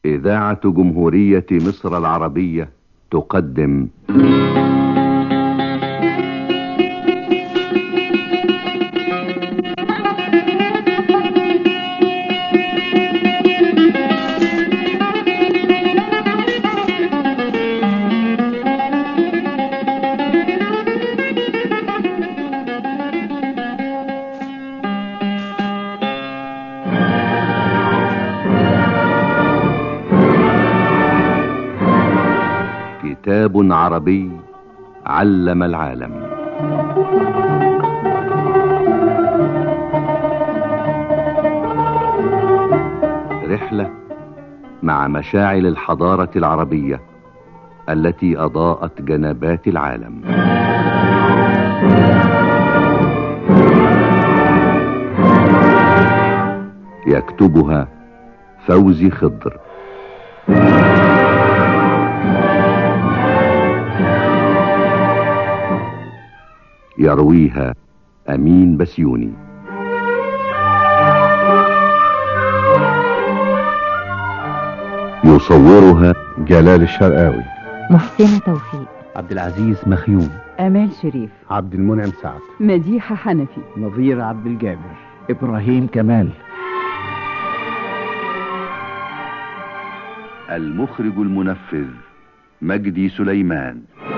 إذاعة جمهورية مصر العربية تقدم كتاب عربي علم العالم. رحلة مع مشاعل الحضارة العربية التي أضاءت جنبات العالم. يكتبها فوزي خضر، يرويها أمين بسيوني. يصورها جلال الشرقاوي، محسنة توفيق، عبد العزيز مخيوم، آمال شريف، عبد المنعم سعد، مديحة حنفي، نظير عبد الجابر، إبراهيم كمال. المخرج المنفذ مجدي سليمان.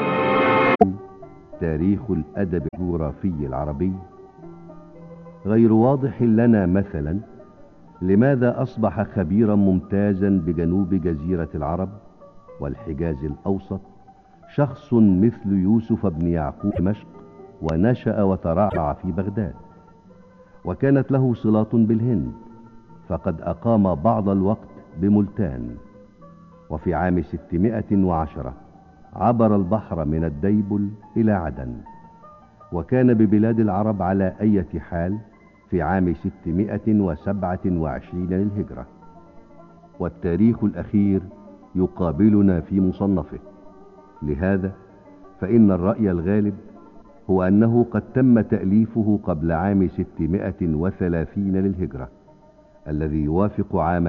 تاريخ الأدب الجغرافي العربي غير واضح لنا. مثلا لماذا أصبح خبيرا ممتازا بجنوب جزيرة العرب والحجاز الأوسط شخص مثل يوسف بن يعقوب دمشق، ونشأ وترعرع في بغداد، وكانت له صلات بالهند، فقد أقام بعض الوقت بملتان، وفي عام 610 عبر البحر من الديبل إلى عدن، وكان ببلاد العرب على أي حال في عام 627 للهجرة. والتاريخ الأخير يقابلنا في مصنفه، لهذا فإن الرأي الغالب هو أنه قد تم تأليفه قبل عام 630 للهجرة، الذي يوافق عام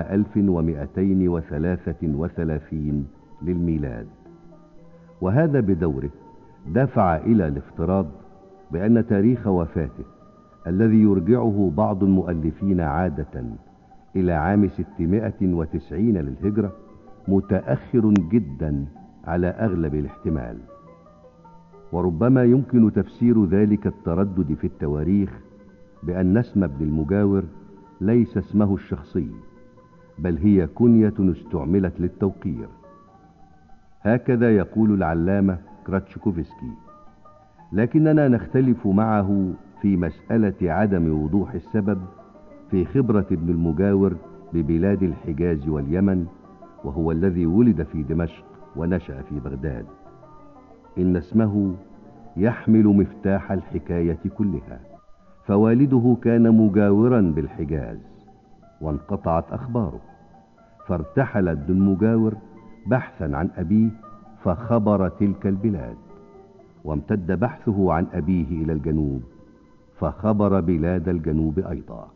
1233 للميلاد. وهذا بدوره دفع إلى الافتراض بأن تاريخ وفاته الذي يرجعه بعض المؤلفين عادة إلى عام 690 للهجرة متأخر جدا على أغلب الاحتمال. وربما يمكن تفسير ذلك التردد في التواريخ بأن اسم ابن المجاور ليس اسمه الشخصي، بل هي كنية استعملت للتوقير. هكذا يقول العلامة كراتشكوفسكي، لكننا نختلف معه في مسألة عدم وضوح السبب في خبرة ابن المجاور ببلاد الحجاز واليمن، وهو الذي ولد في دمشق ونشأ في بغداد. إن اسمه يحمل مفتاح الحكاية كلها، فوالده كان مجاورا بالحجاز وانقطعت أخباره، فارتحل ابن المجاور بحثا عن أبيه فخبر تلك البلاد، وامتد بحثه عن أبيه إلى الجنوب فخبر بلاد الجنوب أيضا.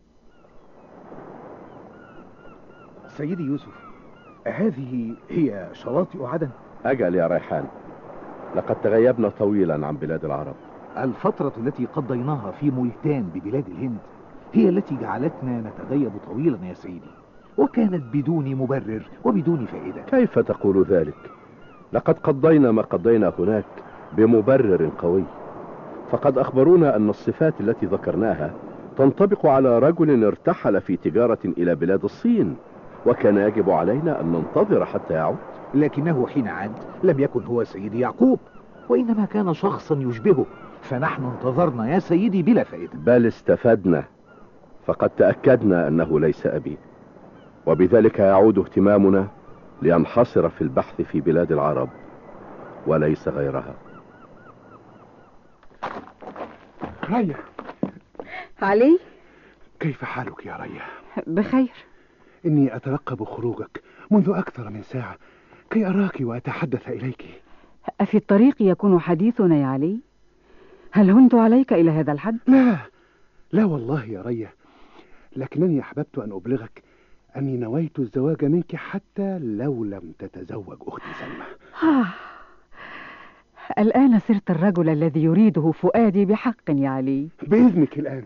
سيدي يوسف، هذه هي شواطئ عدن؟ أجل يا ريحان، لقد تغيبنا طويلا عن بلاد العرب. الفترة التي قضيناها في ملتان ببلاد الهند هي التي جعلتنا نتغيب طويلا يا سيدي، وكانت بدون مبرر وبدون فائدة. كيف تقول ذلك؟ لقد قضينا ما قضينا هناك بمبرر قوي، فقد أخبرونا أن الصفات التي ذكرناها تنطبق على رجل ارتحل في تجارة إلى بلاد الصين، وكان يجب علينا أن ننتظر حتى يعود. لكنه حين عاد لم يكن هو سيدي يعقوب، وإنما كان شخصا يشبهه، فنحن انتظرنا يا سيدي بلا فائدة. بل استفدنا، فقد تأكدنا أنه ليس أبي، وبذلك يعود اهتمامنا لينحصر في البحث في بلاد العرب وليس غيرها. ريا. علي، كيف حالك يا ريا؟ بخير. إني أترقب خروجك منذ أكثر من ساعة كي أراك وأتحدث إليك. أفي الطريق يكون حديثنا يا علي؟ هل هنت عليك إلى هذا الحد؟ لا والله يا ريا، لكنني أحببت أن أبلغك أني نويت الزواج منك حتى لو لم تتزوج أختي سلمى. الآن صرت الرجل الذي يريده فؤادي بحق يا علي. بإذنك الآن.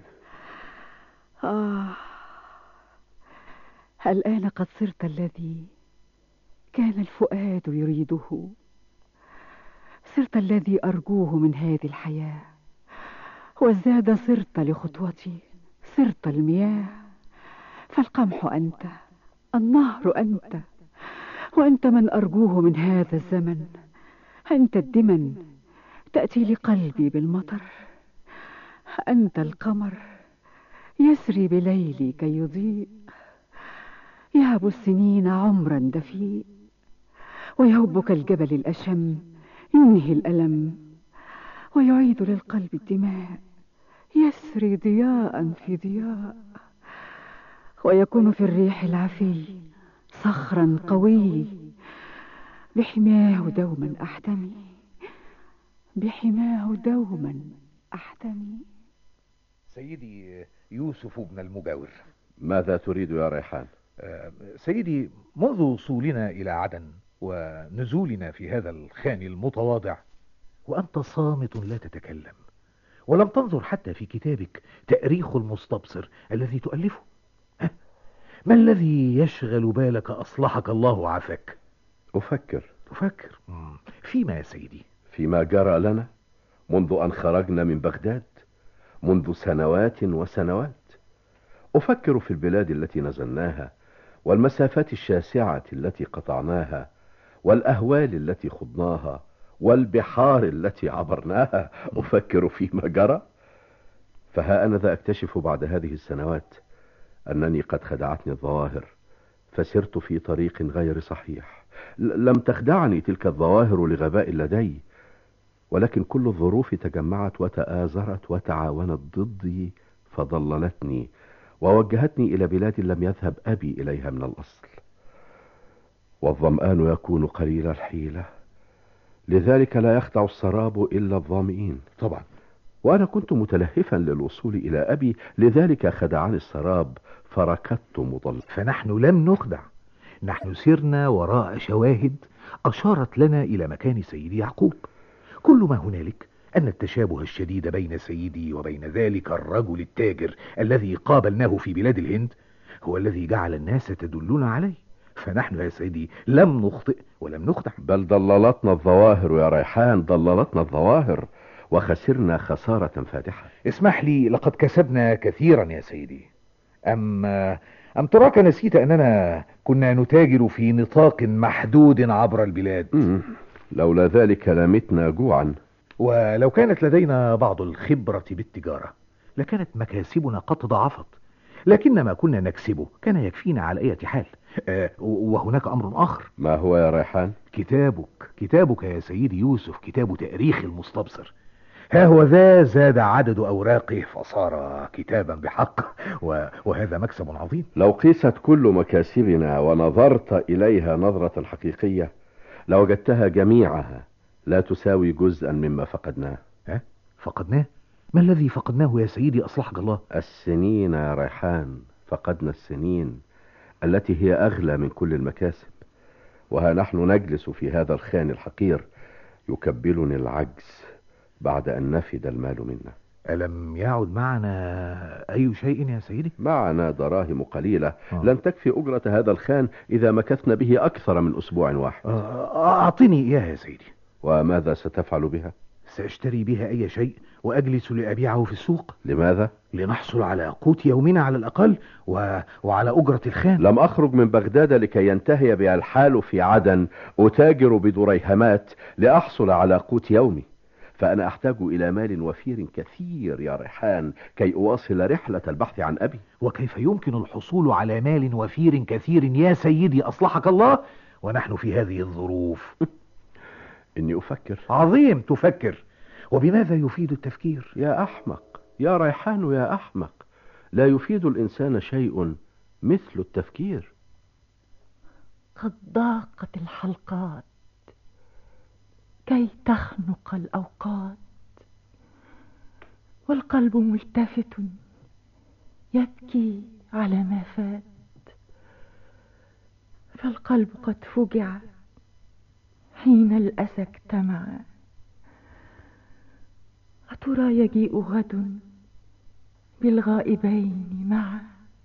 الآن قد صرت الذي كان الفؤاد يريده. صرت الذي أرجوه من هذه الحياة، والزاد صرت لخطوتي. صرت المياه، فالقمح أنت، النهر أنت، وأنت من أرجوه من هذا الزمن. أنت الدمن تأتي لقلبي بالمطر. أنت القمر يسري بليلي كي يضيء. يهب السنين عمرا دفيء، ويهبك الجبل الأشم ينهي الألم، ويعيد للقلب الدماء يسري ضياء في ضياء، ويكون في الريح العفي صخرا قوي. بحماه دوما أحتمي، بحماه دوما أحتمي. سيدي يوسف بن المجاور، ماذا تريد يا ريحان؟ سيدي، منذ وصولنا إلى عدن ونزولنا في هذا الخان المتواضع وأنت صامت لا تتكلم، ولم تنظر حتى في كتابك تأريخ المستبصر الذي تؤلفه. ما الذي يشغل بالك أصلحك الله وعافاك؟ أفكر فيما يا سيدي؟ فيما جرى لنا منذ أن خرجنا من بغداد، منذ سنوات وسنوات. أفكر في البلاد التي نزلناها، والمسافات الشاسعة التي قطعناها، والأهوال التي خضناها، والبحار التي عبرناها. أفكر فيما جرى، فها أنا ذا أكتشف بعد هذه السنوات أنني قد خدعتني الظواهر، فسرت في طريق غير صحيح. لم تخدعني تلك الظواهر لغباء لدي، ولكن كل الظروف تجمعت وتآزرت وتعاونت ضدي، فضللتني ووجهتني إلى بلاد لم يذهب أبي إليها من الأصل. والظمآن يكون قليل الحيلة، لذلك لا يخدع السراب إلا الظامئين. طبعا. وأنا كنت متلهفا للوصول إلى أبي، لذلك خدعني السراب فركضت مضل. فنحن لم نخدع، نحن سرنا وراء شواهد أشارت لنا إلى مكان سيدي يعقوب. كل ما هنالك أن التشابه الشديد بين سيدي وبين ذلك الرجل التاجر الذي قابلناه في بلاد الهند هو الذي جعل الناس تدلنا عليه. فنحن يا سيدي لم نخطئ ولم نخدع، بل ضللتنا الظواهر يا ريحان، ضللتنا الظواهر وخسرنا خسارة فادحة. اسمح لي، لقد كسبنا كثيرا يا سيدي. أم تراك نسيت أننا كنا نتاجر في نطاق محدود عبر البلاد؟ لولا ذلك لمتنا جوعا. ولو كانت لدينا بعض الخبرة بالتجارة لكانت مكاسبنا قد ضعفت، لكن ما كنا نكسبه كان يكفينا على أي حال. وهناك أمر آخر. ما هو يا ريحان؟ كتابك يا سيدي يوسف، كتاب تأريخ المستبصر. ها هو ذا زاد عدد أوراقه فصار كتابا بحق، وهذا مكسب عظيم. لو قيست كل مكاسبنا ونظرت إليها نظرة حقيقية لوجدتها جميعها لا تساوي جزءا مما فقدناه. فقدناه؟ ما الذي فقدناه يا سيدي أصلحك الله؟ السنين يا ريحان، فقدنا السنين التي هي أغلى من كل المكاسب. وها نحن نجلس في هذا الخان الحقير يكبلني العجز بعد أن نفد المال منا. ألم يعد معنا أي شيء يا سيدي؟ معنا دراهم قليلة لن تكفي أجرة هذا الخان إذا مكثنا به أكثر من أسبوع واحد. أعطني إياها يا سيدي. وماذا ستفعل بها؟ سأشتري بها أي شيء وأجلس لأبيعه في السوق. لماذا؟ لنحصل على قوت يومنا على الأقل وعلى أجرة الخان. لم أخرج من بغداد لكي ينتهي بها الحال في عدن أتاجر بدريهمات لأحصل على قوت يومي، فأنا أحتاج إلى مال وفير كثير يا ريحان كي أواصل رحلة البحث عن أبي. وكيف يمكن الحصول على مال وفير كثير يا سيدي أصلحك الله ونحن في هذه الظروف؟ إني أفكر. عظيم، تفكر. وبماذا يفيد التفكير؟ يا أحمق يا ريحان يا أحمق، لا يفيد الإنسان شيء مثل التفكير. قد ضاقت الحلقات كي تخنق الأوقات، والقلب ملتفت يبكي على ما فات، فالقلب قد فجع حين الأسى اجتمع. أترى يجيء غد بالغائبين معا؟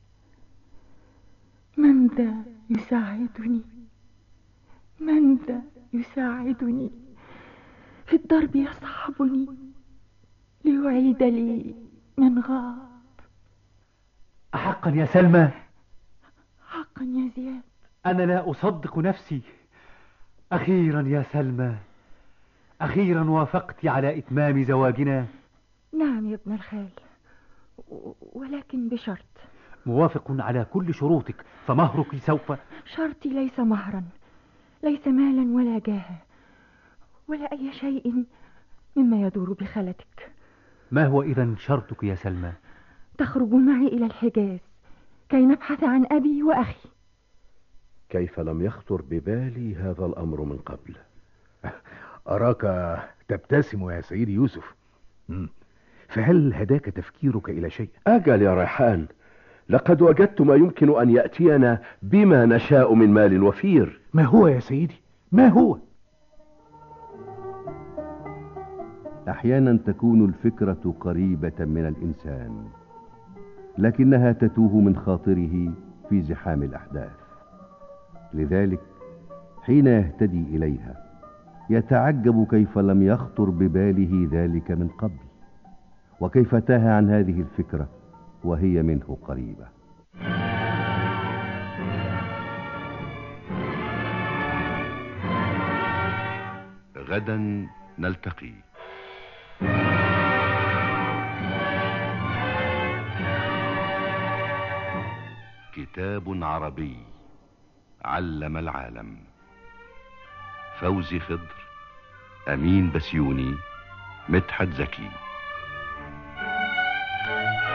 من ذا يساعدني؟ من ذا يساعدني؟ في الضرب يصحبني ليعيد لي من غاب. أحقا يا سلمى؟ حقا يا زياد. أنا لا أصدق نفسي. أخيرا يا سلمى، أخيرا وافقت على إتمام زواجنا. نعم يا ابن الخال، ولكن بشرط. موافق على كل شروطك، فمهرك سوف... شرطي ليس مهرا، ليس مالا ولا جاها ولا أي شيء مما يدور بخلتك. ما هو إذن شرطك يا سلمى؟ تخرج معي إلى الحجاز كي نبحث عن أبي وأخي. كيف لم يخطر ببالي هذا الأمر من قبل؟ أراك تبتسم يا سيدي يوسف. فهل هداك تفكيرك إلى شيء؟ أجل يا ريحان، لقد وجدت ما يمكن أن يأتينا بما نشاء من مال وفير. ما هو يا سيدي؟ ما هو؟ أحيانا تكون الفكرة قريبة من الإنسان، لكنها تتوه من خاطره في زحام الأحداث. لذلك حين يهتدي إليها يتعجب كيف لم يخطر بباله ذلك من قبل، وكيف تاه عن هذه الفكرة وهي منه قريبة. غدا نلتقي. كتاب عربي علم العالم. فوزي خضر، أمين بسيوني، مدحت زكي.